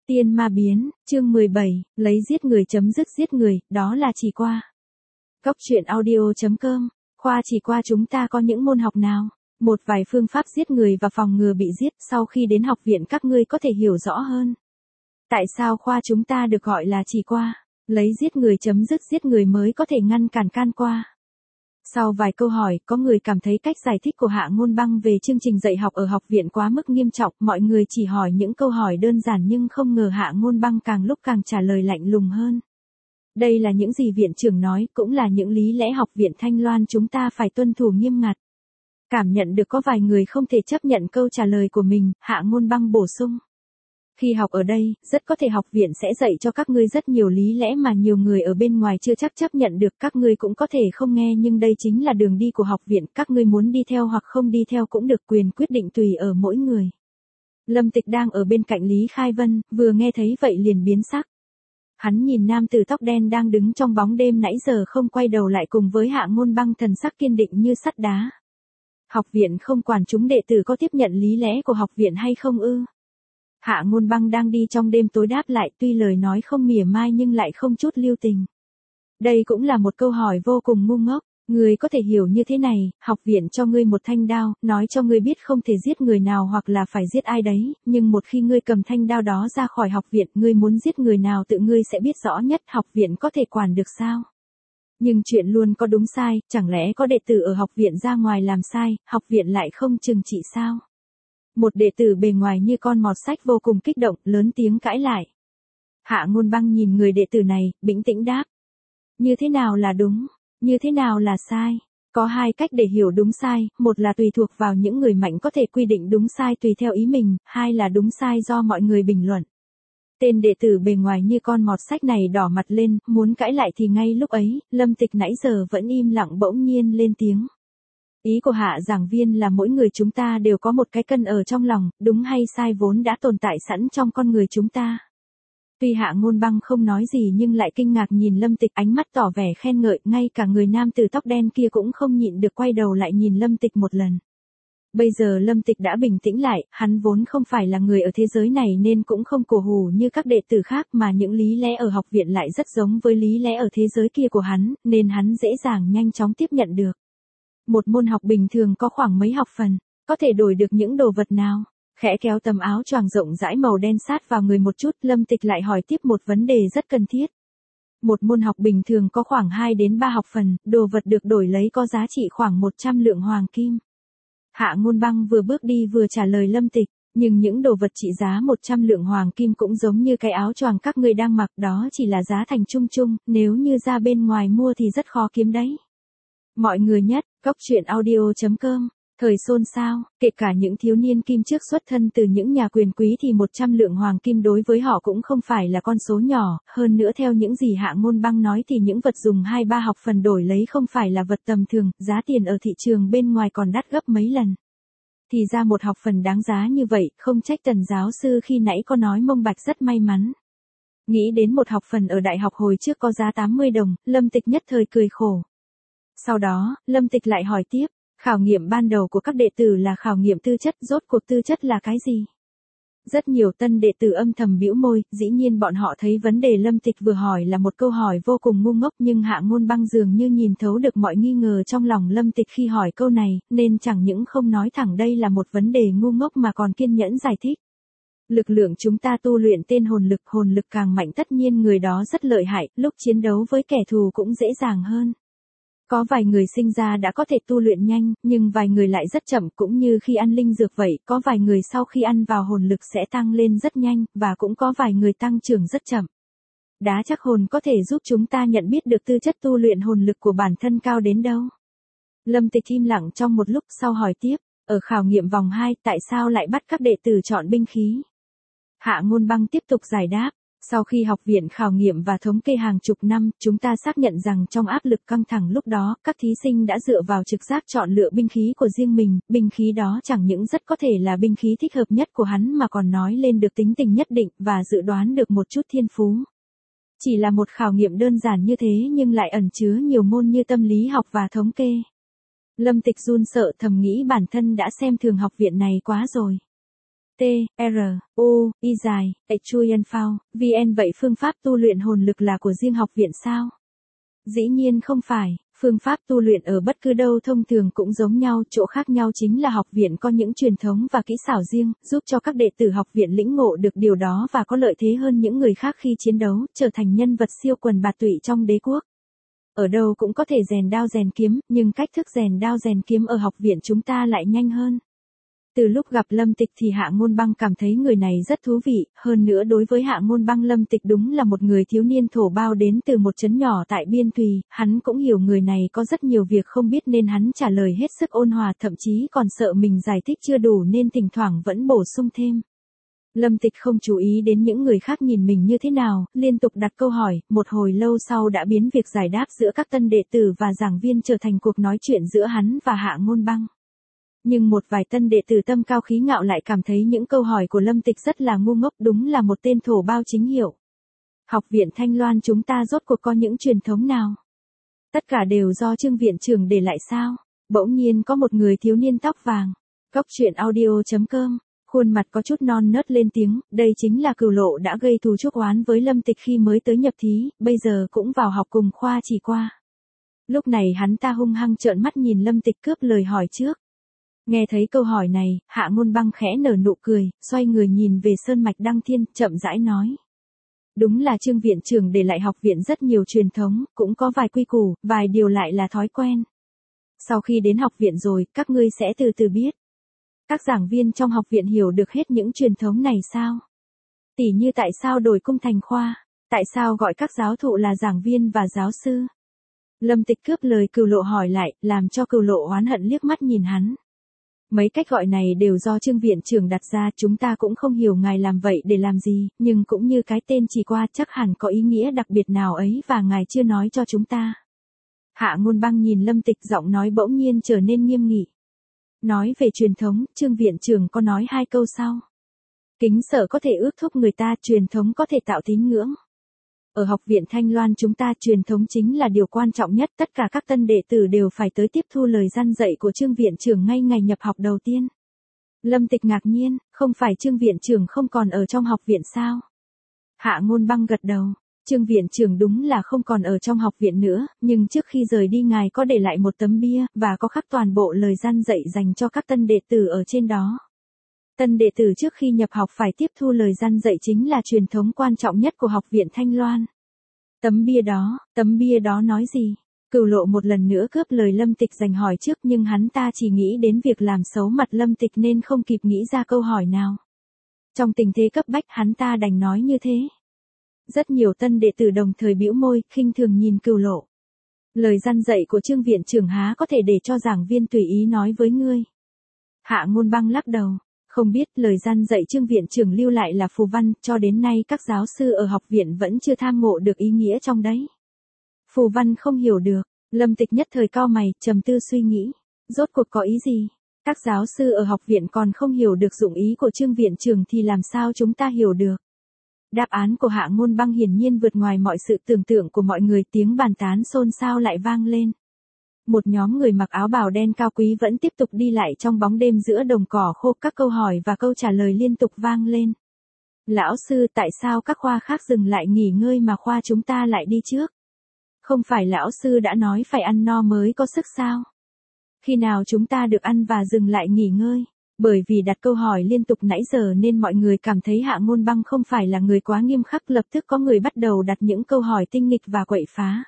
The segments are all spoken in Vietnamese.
Tiên ma biến, chương 17, lấy giết người chấm dứt giết người, đó là chỉ qua. Góc truyện audio.com, khoa chỉ qua chúng ta có những môn học nào? Một vài phương pháp giết người và phòng ngừa bị giết, sau khi đến học viện các ngươi có thể hiểu rõ hơn. Tại sao khoa chúng ta được gọi là chỉ qua? Lấy giết người chấm dứt giết người mới có thể ngăn cản can qua. Sau vài câu hỏi, có người cảm thấy cách giải thích của Hạ Ngôn Băng về chương trình dạy học ở học viện quá mức nghiêm trọng, mọi người chỉ hỏi những câu hỏi đơn giản nhưng không ngờ Hạ Ngôn Băng càng lúc càng trả lời lạnh lùng hơn. Đây là những gì viện trưởng nói, cũng là những lý lẽ học viện Thanh Loan chúng ta phải tuân thủ nghiêm ngặt. Cảm nhận được có vài người không thể chấp nhận câu trả lời của mình, Hạ Ngôn Băng bổ sung. Khi học ở đây, rất có thể học viện sẽ dạy cho các ngươi rất nhiều lý lẽ mà nhiều người ở bên ngoài chưa chắc chấp nhận được, các ngươi cũng có thể không nghe nhưng đây chính là đường đi của học viện, các ngươi muốn đi theo hoặc không đi theo cũng được, quyền quyết định tùy ở mỗi người. Lâm Tịch đang ở bên cạnh Lý Khai Vân, vừa nghe thấy vậy liền biến sắc. Hắn nhìn nam tử tóc đen đang đứng trong bóng đêm nãy giờ không quay đầu lại cùng với Hạ Ngôn Băng, thần sắc kiên định như sắt đá. Học viện không quản chúng đệ tử có tiếp nhận lý lẽ của học viện hay không ư? Hạ Ngôn Băng đang đi trong đêm tối đáp lại, tuy lời nói không mỉa mai nhưng lại không chút lưu tình. Đây cũng là một câu hỏi vô cùng ngu ngốc, ngươi có thể hiểu như thế này, học viện cho ngươi một thanh đao, nói cho ngươi biết không thể giết người nào hoặc là phải giết ai đấy, nhưng một khi ngươi cầm thanh đao đó ra khỏi học viện, ngươi muốn giết người nào tự ngươi sẽ biết rõ nhất, học viện có thể quản được sao? Nhưng chuyện luôn có đúng sai, chẳng lẽ có đệ tử ở học viện ra ngoài làm sai, học viện lại không trừng trị sao? Một đệ tử bề ngoài như con mọt sách vô cùng kích động, lớn tiếng cãi lại. Hạ Ngôn Băng nhìn người đệ tử này, bình tĩnh đáp. Như thế nào là đúng, như thế nào là sai? Có hai cách để hiểu đúng sai, một là tùy thuộc vào những người mạnh có thể quy định đúng sai tùy theo ý mình, hai là đúng sai do mọi người bình luận. Tên đệ tử bề ngoài như con mọt sách này đỏ mặt lên, muốn cãi lại thì ngay lúc ấy, Lâm Tịch nãy giờ vẫn im lặng bỗng nhiên lên tiếng. Ý của Hạ giảng viên là mỗi người chúng ta đều có một cái cân ở trong lòng, đúng hay sai vốn đã tồn tại sẵn trong con người chúng ta. Tuy Hạ Ngôn Băng không nói gì nhưng lại kinh ngạc nhìn Lâm Tịch, ánh mắt tỏ vẻ khen ngợi, ngay cả người nam tử tóc đen kia cũng không nhịn được quay đầu lại nhìn Lâm Tịch một lần. Bây giờ Lâm Tịch đã bình tĩnh lại, hắn vốn không phải là người ở thế giới này nên cũng không cổ hủ như các đệ tử khác, mà những lý lẽ ở học viện lại rất giống với lý lẽ ở thế giới kia của hắn, nên hắn dễ dàng nhanh chóng tiếp nhận được. Một môn học bình thường có khoảng mấy học phần, có thể đổi được những đồ vật nào? Khẽ kéo tấm áo choàng rộng rãi màu đen sát vào người một chút, Lâm Tịch lại hỏi tiếp một vấn đề rất cần thiết. Một môn học bình thường có khoảng 2 đến 3 học phần, đồ vật được đổi lấy có giá trị khoảng 100 lượng hoàng kim. Hạ Ngôn Băng vừa bước đi vừa trả lời Lâm Tịch, nhưng những đồ vật trị giá 100 lượng hoàng kim cũng giống như cái áo choàng các ngươi đang mặc, đó chỉ là giá thành chung chung, nếu như ra bên ngoài mua thì rất khó kiếm đấy. Mọi người nhất, góc truyện audio.com, thời xôn xao, kể cả những thiếu niên kim trước xuất thân từ những nhà quyền quý thì 100 lượng hoàng kim đối với họ cũng không phải là con số nhỏ, hơn nữa theo những gì Hạ Ngôn Băng nói thì những vật dùng 2-3 học phần đổi lấy không phải là vật tầm thường, giá tiền ở thị trường bên ngoài còn đắt gấp mấy lần. Thì ra một học phần đáng giá như vậy, không trách Tần giáo sư khi nãy có nói Mông Bạch rất may mắn. Nghĩ đến một học phần ở đại học hồi trước có giá 80 đồng, Lâm Tịch nhất thời cười khổ. Sau đó, Lâm Tịch lại hỏi tiếp, khảo nghiệm ban đầu của các đệ tử là khảo nghiệm tư chất, rốt cuộc tư chất là cái gì? Rất nhiều tân đệ tử âm thầm bĩu môi, dĩ nhiên bọn họ thấy vấn đề Lâm Tịch vừa hỏi là một câu hỏi vô cùng ngu ngốc, nhưng Hạ Ngôn Băng dường như nhìn thấu được mọi nghi ngờ trong lòng Lâm Tịch khi hỏi câu này, nên chẳng những không nói thẳng đây là một vấn đề ngu ngốc mà còn kiên nhẫn giải thích. Lực lượng chúng ta tu luyện tên hồn lực càng mạnh tất nhiên người đó rất lợi hại, lúc chiến đấu với kẻ thù cũng dễ dàng hơn. Có vài người sinh ra đã có thể tu luyện nhanh, nhưng vài người lại rất chậm, cũng như khi ăn linh dược vậy, có vài người sau khi ăn vào hồn lực sẽ tăng lên rất nhanh, và cũng có vài người tăng trưởng rất chậm. Đá chắc hồn có thể giúp chúng ta nhận biết được tư chất tu luyện hồn lực của bản thân cao đến đâu. Lâm Tịch im lặng trong một lúc sau hỏi tiếp, ở khảo nghiệm vòng 2, tại sao lại bắt các đệ tử chọn binh khí? Hạ Ngôn Băng tiếp tục giải đáp. Sau khi học viện khảo nghiệm và thống kê hàng chục năm, chúng ta xác nhận rằng trong áp lực căng thẳng lúc đó, các thí sinh đã dựa vào trực giác chọn lựa binh khí của riêng mình, binh khí đó chẳng những rất có thể là binh khí thích hợp nhất của hắn mà còn nói lên được tính tình nhất định và dự đoán được một chút thiên phú. Chỉ là một khảo nghiệm đơn giản như thế nhưng lại ẩn chứa nhiều môn như tâm lý học và thống kê. Lâm Tịch run sợ thầm nghĩ bản thân đã xem thường học viện này quá rồi. T, R, U, I dài, Chuyen Phao, VN. Vậy phương pháp tu luyện hồn lực là của riêng học viện sao? Dĩ nhiên không phải, phương pháp tu luyện ở bất cứ đâu thông thường cũng giống nhau, chỗ khác nhau chính là học viện có những truyền thống và kỹ xảo riêng, giúp cho các đệ tử học viện lĩnh ngộ được điều đó và có lợi thế hơn những người khác khi chiến đấu, trở thành nhân vật siêu quần bạt tụy trong đế quốc. Ở đâu cũng có thể rèn đao rèn kiếm, nhưng cách thức rèn đao rèn kiếm ở học viện chúng ta lại nhanh hơn. Từ lúc gặp Lâm Tịch thì Hạ Ngôn Băng cảm thấy người này rất thú vị, hơn nữa đối với Hạ Ngôn Băng Lâm Tịch đúng là một người thiếu niên thổ bao đến từ một trấn nhỏ tại Biên Thùy, hắn cũng hiểu người này có rất nhiều việc không biết nên hắn trả lời hết sức ôn hòa, thậm chí còn sợ mình giải thích chưa đủ nên thỉnh thoảng vẫn bổ sung thêm. Lâm Tịch không chú ý đến những người khác nhìn mình như thế nào, liên tục đặt câu hỏi, một hồi lâu sau đã biến việc giải đáp giữa các tân đệ tử và giảng viên trở thành cuộc nói chuyện giữa hắn và Hạ Ngôn Băng. Nhưng một vài tân đệ tử tâm cao khí ngạo lại cảm thấy những câu hỏi của Lâm Tịch rất là ngu ngốc, đúng là một tên thổ bao chính hiệu. Học viện Thanh Loan chúng ta rốt cuộc có những truyền thống nào? Tất cả đều do Trương viện trưởng để lại sao? Bỗng nhiên có một người thiếu niên tóc vàng. Cóc truyện audio.com, khuôn mặt có chút non nớt lên tiếng, đây chính là Cửu Lộ đã gây thù chuốc oán với Lâm Tịch khi mới tới nhập thí, bây giờ cũng vào học cùng khoa chỉ qua. Lúc này hắn ta hung hăng trợn mắt nhìn Lâm Tịch cướp lời hỏi trước. Nghe thấy câu hỏi này, Hạ Ngôn Băng khẽ nở nụ cười, xoay người nhìn về Sơn Mạch Đăng Thiên, chậm rãi nói. Đúng là Trương viện trưởng để lại học viện rất nhiều truyền thống, cũng có vài quy củ, vài điều lại là thói quen. Sau khi đến học viện rồi, các ngươi sẽ từ từ biết. Các giảng viên trong học viện hiểu được hết những truyền thống này sao? Tỉ như tại sao đổi cung thành khoa, tại sao gọi các giáo thụ là giảng viên và giáo sư? Lâm Tịch cướp lời Cửu Lộ hỏi lại, làm cho Cửu Lộ oán hận liếc mắt nhìn hắn. Mấy cách gọi này đều do Trương viện trưởng đặt ra, chúng ta cũng không hiểu ngài làm vậy để làm gì, nhưng cũng như cái tên chỉ qua chắc hẳn có ý nghĩa đặc biệt nào ấy và ngài chưa nói cho chúng ta. Hạ Ngôn Băng nhìn Lâm Tịch, giọng nói bỗng nhiên trở nên nghiêm nghị. Nói về truyền thống, Trương viện trưởng có nói hai câu sau. Kính sợ có thể ước thúc người ta, truyền thống có thể tạo tín ngưỡng. Ở học viện Thanh Loan chúng ta truyền thống chính là điều quan trọng nhất, tất cả các tân đệ tử đều phải tới tiếp thu lời răn dạy của Trương viện trưởng ngay ngày nhập học đầu tiên. Lâm Tịch ngạc nhiên, không phải Trương viện trưởng không còn ở trong học viện sao? Hạ Ngôn Băng gật đầu, Trương viện trưởng đúng là không còn ở trong học viện nữa, nhưng trước khi rời đi ngài có để lại một tấm bia, và có khắc toàn bộ lời răn dạy dành cho các tân đệ tử ở trên đó. Tân đệ tử trước khi nhập học phải tiếp thu lời răn dạy chính là truyền thống quan trọng nhất của học viện Thanh Loan. Tấm bia đó nói gì? Cửu Lộ một lần nữa cướp lời Lâm Tịch giành hỏi trước, nhưng hắn ta chỉ nghĩ đến việc làm xấu mặt Lâm Tịch nên không kịp nghĩ ra câu hỏi nào. Trong tình thế cấp bách hắn ta đành nói như thế. Rất nhiều tân đệ tử đồng thời bĩu môi, khinh thường nhìn Cửu Lộ. Lời răn dạy của Trương viện trưởng há có thể để cho giảng viên tùy ý nói với ngươi? Hạ Ngôn Băng lắc đầu. Không biết, lời răn dạy Trương viện trưởng lưu lại là phù văn, cho đến nay các giáo sư ở học viện vẫn chưa tham ngộ được ý nghĩa trong đấy. Phù văn không hiểu được, Lâm Tịch nhất thời cau mày, trầm tư suy nghĩ. Rốt cuộc có ý gì? Các giáo sư ở học viện còn không hiểu được dụng ý của Trương viện trưởng thì làm sao chúng ta hiểu được? Đáp án của Hạ Ngôn Băng hiển nhiên vượt ngoài mọi sự tưởng tượng của mọi người, tiếng bàn tán xôn xao lại vang lên. Một nhóm người mặc áo bào đen cao quý vẫn tiếp tục đi lại trong bóng đêm giữa đồng cỏ khô, các câu hỏi và câu trả lời liên tục vang lên. Lão sư, tại sao các khoa khác dừng lại nghỉ ngơi mà khoa chúng ta lại đi trước? Không phải lão sư đã nói phải ăn no mới có sức sao? Khi nào chúng ta được ăn và dừng lại nghỉ ngơi? Bởi vì đặt câu hỏi liên tục nãy giờ nên mọi người cảm thấy Hạ Ngôn Băng không phải là người quá nghiêm khắc, lập tức có người bắt đầu đặt những câu hỏi tinh nghịch và quậy phá.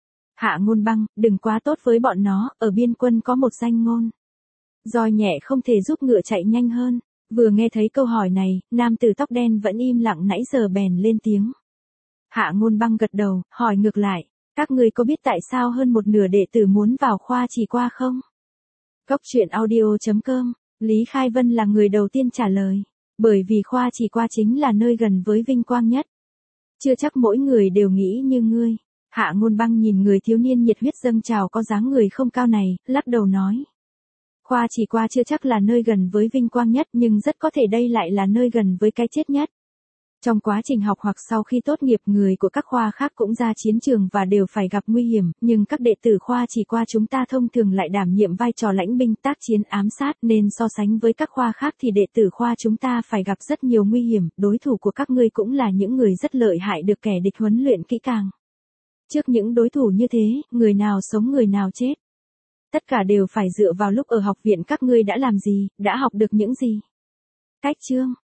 Hạ Ngôn Băng, đừng quá tốt với bọn nó, ở biên quân có một danh ngôn. Roi nhẹ không thể giúp ngựa chạy nhanh hơn. Vừa nghe thấy câu hỏi này, nam tử tóc đen vẫn im lặng nãy giờ bèn lên tiếng. Hạ Ngôn Băng gật đầu, hỏi ngược lại, các người có biết tại sao hơn một nửa đệ tử muốn vào khoa chỉ qua không? Cóc truyện audio.com, Lý Khai Vân là người đầu tiên trả lời. Bởi vì khoa chỉ qua chính là nơi gần với vinh quang nhất. Chưa chắc mỗi người đều nghĩ như ngươi. Hạ Ngôn Băng nhìn người thiếu niên nhiệt huyết dâng trào có dáng người không cao này, lắc đầu nói. Khoa chỉ qua chưa chắc là nơi gần với vinh quang nhất, nhưng rất có thể đây lại là nơi gần với cái chết nhất. Trong quá trình học hoặc sau khi tốt nghiệp, người của các khoa khác cũng ra chiến trường và đều phải gặp nguy hiểm, nhưng các đệ tử khoa chỉ qua chúng ta thông thường lại đảm nhiệm vai trò lãnh binh tác chiến ám sát, nên so sánh với các khoa khác thì đệ tử khoa chúng ta phải gặp rất nhiều nguy hiểm, đối thủ của các ngươi cũng là những người rất lợi hại được kẻ địch huấn luyện kỹ càng. Trước những đối thủ như thế, người nào sống người nào chết. Tất cả đều phải dựa vào lúc ở học viện các ngươi đã làm gì, đã học được những gì. Cách chương